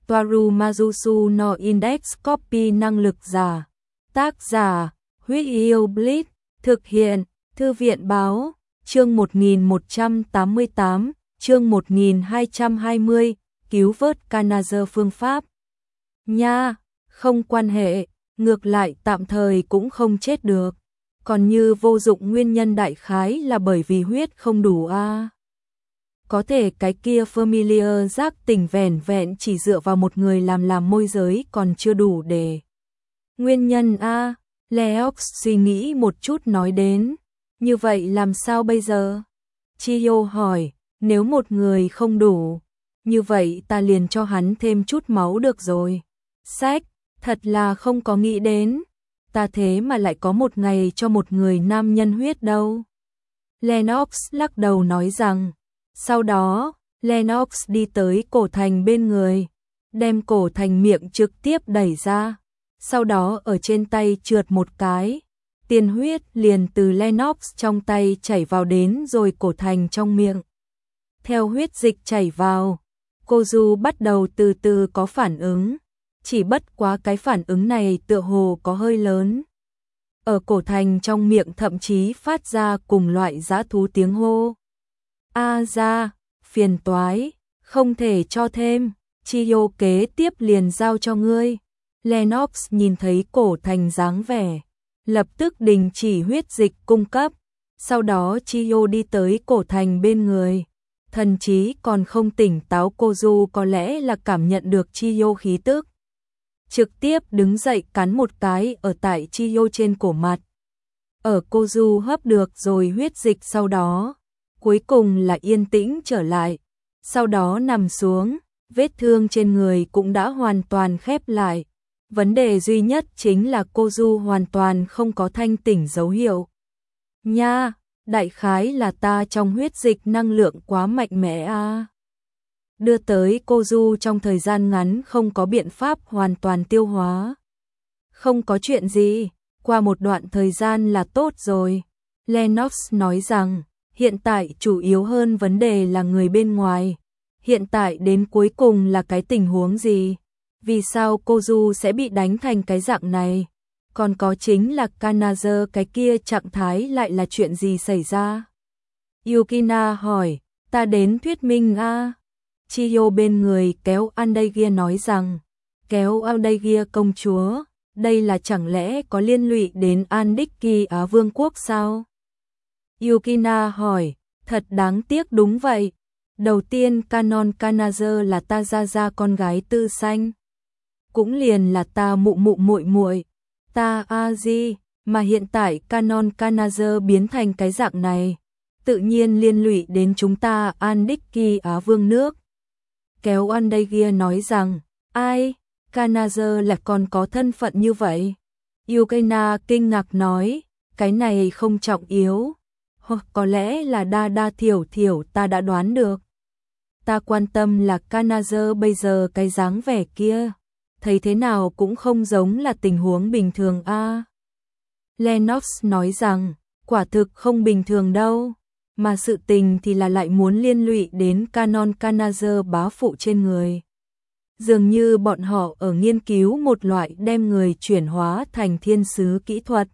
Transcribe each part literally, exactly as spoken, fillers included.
Toaru Majusu no Index Copy năng lực giả. Tác giả, Huyết Yêu Blitz, thực hiện, Thư viện báo, chương một nghìn một trăm tám mươi tám, chương một nghìn hai trăm hai mươi, cứu vớt Kanazer phương pháp. Nha, không quan hệ, ngược lại tạm thời cũng không chết được. Còn như vô dụng nguyên nhân đại khái là bởi vì huyết không đủ a. À. Có thể cái kia familiar giác tỉnh vẻn vẹn chỉ dựa vào một người làm làm môi giới còn chưa đủ để. Nguyên nhân a, à, Leox suy nghĩ một chút nói đến. Như vậy làm sao bây giờ? Chiyo hỏi, nếu một người không đủ, như vậy ta liền cho hắn thêm chút máu được rồi. Sách, thật là không có nghĩ đến. Ta thế mà lại có một ngày cho một người nam nhân huyết đâu. Lennox lắc đầu nói rằng, sau đó, Lennox đi tới cổ thành bên người, đem cổ thành miệng trực tiếp đẩy ra, sau đó ở trên tay trượt một cái, tiền huyết liền từ Lennox trong tay chảy vào đến rồi cổ thành trong miệng. Theo huyết dịch chảy vào, Kozu bắt đầu từ từ có phản ứng, chỉ bất quá cái phản ứng này tựa hồ có hơi lớn. Ở cổ thành trong miệng thậm chí phát ra cùng loại dã thú tiếng hô. A ra, phiền toái, không thể cho thêm, Chiyo kế tiếp liền giao cho ngươi. Lennox nhìn thấy cổ thành dáng vẻ, lập tức đình chỉ huyết dịch cung cấp, sau đó Chiyo đi tới cổ thành bên người. Thần trí còn không tỉnh táo Kozu có lẽ là cảm nhận được Chiyo khí tức. Trực tiếp đứng dậy cắn một cái ở tại Chiyo trên cổ mặt. Ở Kozu hấp được rồi huyết dịch sau đó, cuối cùng là yên tĩnh trở lại. Sau đó nằm xuống, vết thương trên người cũng đã hoàn toàn khép lại. Vấn đề duy nhất chính là Kozu hoàn toàn không có thanh tỉnh dấu hiệu. Nha, đại khái là ta trong huyết dịch năng lượng quá mạnh mẽ a. À. Đưa tới Kozu trong thời gian ngắn không có biện pháp hoàn toàn tiêu hóa. Không có chuyện gì, qua một đoạn thời gian là tốt rồi. Lennox nói rằng, hiện tại chủ yếu hơn vấn đề là người bên ngoài. Hiện tại đến cuối cùng là cái tình huống gì? Vì sao Kozu sẽ bị đánh thành cái dạng này? Còn có chính là Kanazer cái kia trạng thái lại là chuyện gì xảy ra? Yukina hỏi, ta đến thuyết minh a. À? Chiyo bên người kéo Andagia nói rằng, kéo Andagia công chúa, đây là chẳng lẽ có liên lụy đến Andiki Á Vương quốc sao? Yukina hỏi, thật đáng tiếc đúng vậy. Đầu tiên Canon Kanazer là ta ra ra con gái tư sanh, cũng liền là ta mụ mụ muội muội, ta Aji, mà hiện tại Canon Kanazer biến thành cái dạng này, tự nhiên liên lụy đến chúng ta Andiki Á Vương nước. Kéo Andagia nói rằng, ai, Kanazer là còn có thân phận như vậy? Yukina kinh ngạc nói, cái này không trọng yếu, hoặc có lẽ là đa đa thiểu thiểu ta đã đoán được. Ta quan tâm là Kanazer bây giờ cái dáng vẻ kia, thấy thế nào cũng không giống là tình huống bình thường a. À. Lennox nói rằng, quả thực không bình thường đâu, mà sự tình thì là lại muốn liên lụy đến Canon Kanazer bá phụ trên người. Dường như bọn họ ở nghiên cứu một loại đem người chuyển hóa thành thiên sứ kỹ thuật.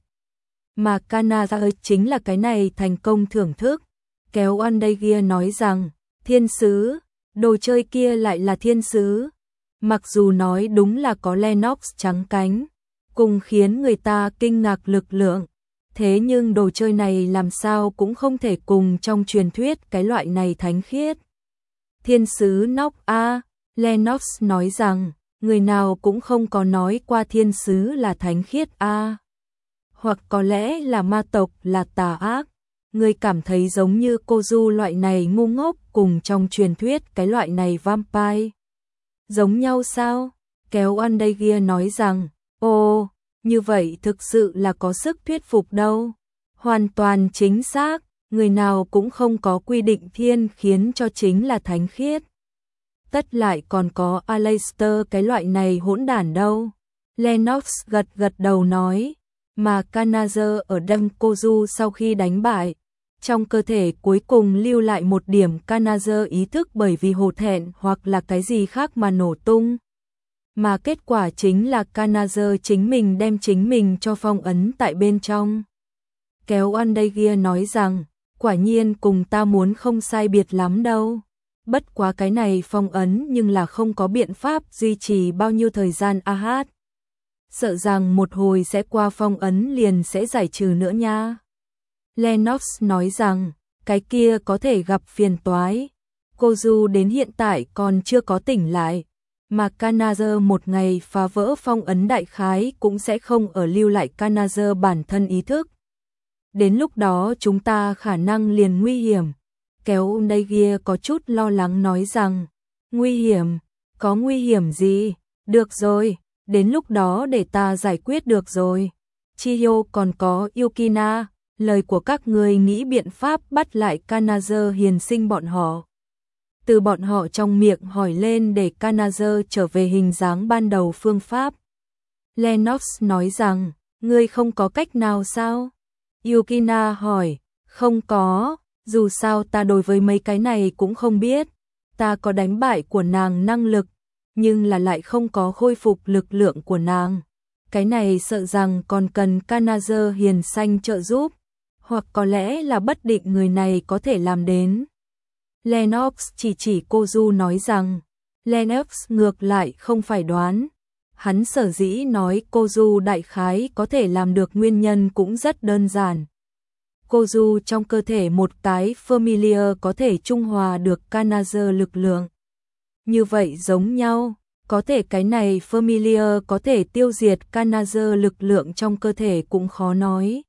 Mà Kanazer chính là cái này thành công thưởng thức. Kéo Andagia nói rằng, thiên sứ, đồ chơi kia lại là thiên sứ. Mặc dù nói đúng là có Lennox trắng cánh, cùng khiến người ta kinh ngạc lực lượng. Thế nhưng đồ chơi này làm sao cũng không thể cùng trong truyền thuyết cái loại này thánh khiết. Thiên sứ Nóc A, Lennox nói rằng, người nào cũng không có nói qua thiên sứ là thánh khiết A. Hoặc có lẽ là ma tộc là tà ác. Người cảm thấy giống như Kozu loại này ngu ngốc cùng trong truyền thuyết cái loại này vampire. Giống nhau sao? Kéo Andagia nói rằng, ồ, như vậy thực sự là có sức thuyết phục đâu. Hoàn toàn chính xác, người nào cũng không có quy định thiên khiến cho chính là thánh khiết. Tất lại còn có Aleister cái loại này hỗn đản đâu. Lennox gật gật đầu nói, mà Kanazer ở đâm Kozu sau khi đánh bại, trong cơ thể cuối cùng lưu lại một điểm Kanazer ý thức bởi vì hổ thẹn hoặc là cái gì khác mà nổ tung, Mà kết quả chính là Kanazer chính mình đem chính mình cho phong ấn tại bên trong. Kéo Andagia nói rằng, quả nhiên cùng ta muốn không sai biệt lắm đâu. Bất quá cái này phong ấn nhưng là không có biện pháp duy trì bao nhiêu thời gian a hát. Sợ rằng một hồi sẽ qua phong ấn liền sẽ giải trừ nữa nha. Lennox nói rằng, cái kia có thể gặp phiền toái. Kozu đến hiện tại còn chưa có tỉnh lại, mà Kanazer một ngày phá vỡ phong ấn đại khái cũng sẽ không ở lưu lại Kanazer bản thân ý thức. Đến lúc đó chúng ta khả năng liền nguy hiểm. Kéo Undagia có chút lo lắng nói rằng, nguy hiểm, có nguy hiểm gì? Được rồi, đến lúc đó để ta giải quyết được rồi. Chiyo còn có Yukina, lời của các người nghĩ biện pháp bắt lại Kanazer hiền sinh bọn họ. Từ bọn họ trong miệng hỏi lên để Kanazer trở về hình dáng ban đầu phương pháp. Lennox nói rằng, ngươi không có cách nào sao? Yukina hỏi, không có, dù sao ta đối với mấy cái này cũng không biết. Ta có đánh bại của nàng năng lực, nhưng là lại không có khôi phục lực lượng của nàng. Cái này sợ rằng còn cần Kanazer hiền sanh trợ giúp, hoặc có lẽ là bất định người này có thể làm đến. Lennox chỉ chỉ Kozu nói rằng, Lennox ngược lại không phải đoán. Hắn sở dĩ nói Kozu đại khái có thể làm được nguyên nhân cũng rất đơn giản. Kozu trong cơ thể một cái Familiar có thể trung hòa được Kanazer lực lượng. Như vậy giống nhau, có thể cái này Familiar có thể tiêu diệt Kanazer lực lượng trong cơ thể cũng khó nói.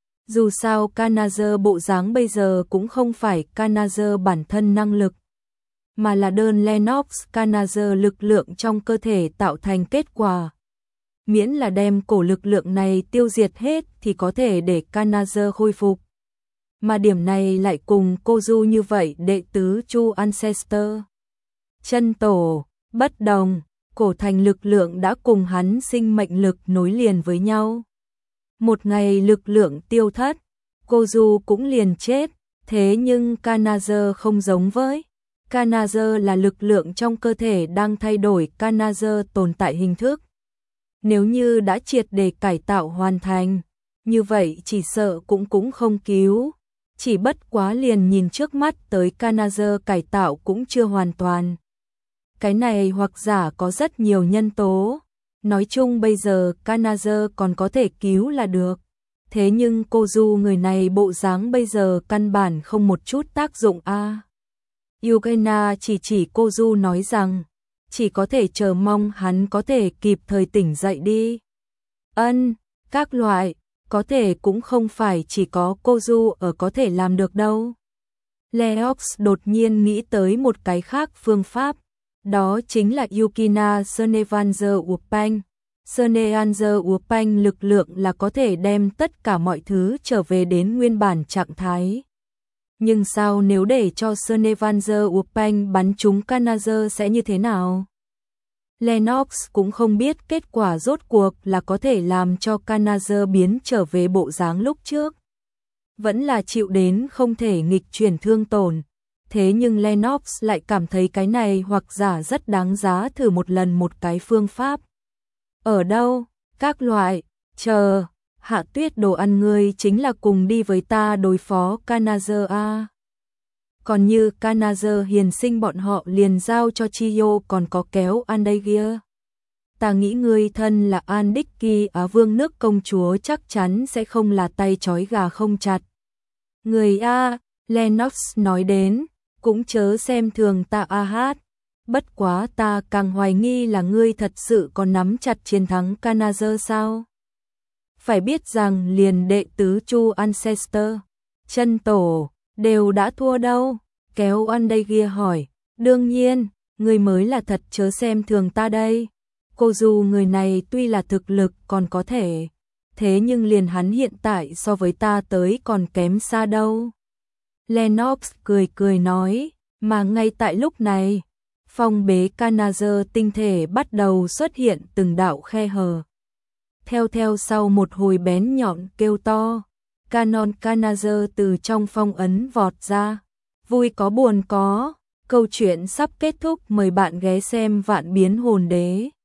Dù sao Kanazer bộ dáng bây giờ cũng không phải Kanazer bản thân năng lực, mà là đơn Lennox Kanazer lực lượng trong cơ thể tạo thành kết quả. Miễn là đem cổ lực lượng này tiêu diệt hết thì có thể để Kanazer khôi phục. Mà điểm này lại cùng Kozu như vậy đệ tứ Chu Ancestor. Chân tổ, bất đồng, cổ thành lực lượng đã cùng hắn sinh mệnh lực nối liền với nhau. Một ngày lực lượng tiêu thất, Kozu cũng liền chết, thế nhưng Kanazer không giống với. Kanazer là lực lượng trong cơ thể đang thay đổi Kanazer tồn tại hình thức. Nếu như đã triệt để cải tạo hoàn thành, như vậy chỉ sợ cũng cũng không cứu. Chỉ bất quá liền nhìn trước mắt tới Kanazer cải tạo cũng chưa hoàn toàn. Cái này hoặc giả có rất nhiều nhân tố. Nói chung bây giờ Kanazer còn có thể cứu là được. Thế nhưng Kozu người này bộ dáng bây giờ căn bản không một chút tác dụng a. À. Yukina chỉ chỉ Kozu nói rằng, chỉ có thể chờ mong hắn có thể kịp thời tỉnh dậy đi. Ân, các loại, có thể cũng không phải chỉ có Kozu ở có thể làm được đâu. Leox đột nhiên nghĩ tới một cái khác phương pháp, đó chính là Yukina Senevanzer Upang. Senevanzer Upang lực lượng là có thể đem tất cả mọi thứ trở về đến nguyên bản trạng thái. Nhưng sao nếu để cho Senevanzer Upang bắn trúng Kanazer sẽ như thế nào? Lennox cũng không biết kết quả rốt cuộc là có thể làm cho Kanazer biến trở về bộ dáng lúc trước. Vẫn là chịu đến không thể nghịch chuyển thương tổn. Thế nhưng Lennox lại cảm thấy cái này hoặc giả rất đáng giá thử một lần một cái phương pháp. Ở đâu? Các loại, chờ, Hạ Tuyết đồ ăn ngươi chính là cùng đi với ta đối phó Kanazer a. Còn như Kanazer hiền sinh bọn họ liền giao cho Chiyo còn có kéo Andagia. Ta nghĩ ngươi thân là Andiki Á Vương nước công chúa chắc chắn sẽ không là tay trói gà không chặt. Người a, Lennox nói đến, cũng chớ xem thường ta a hát. Bất quá ta càng hoài nghi là ngươi thật sự còn nắm chặt chiến thắng Kanazer sao? Phải biết rằng liền đệ tứ Chu Ancestor, chân tổ, đều đã thua đâu. Kéo Andagia hỏi, đương nhiên, ngươi mới là thật chớ xem thường ta đây. Kozu người này tuy là thực lực còn có thể, thế nhưng liền hắn hiện tại so với ta tới còn kém xa đâu. Lennox cười cười nói, mà ngay tại lúc này, phong bế Kanazer tinh thể bắt đầu xuất hiện từng đạo khe hở. Theo theo sau một hồi bén nhọn kêu to, Canon Kanazer từ trong phong ấn vọt ra. Vui có buồn có, câu chuyện sắp kết thúc, mời bạn ghé xem Vạn Biến Hồn Đế.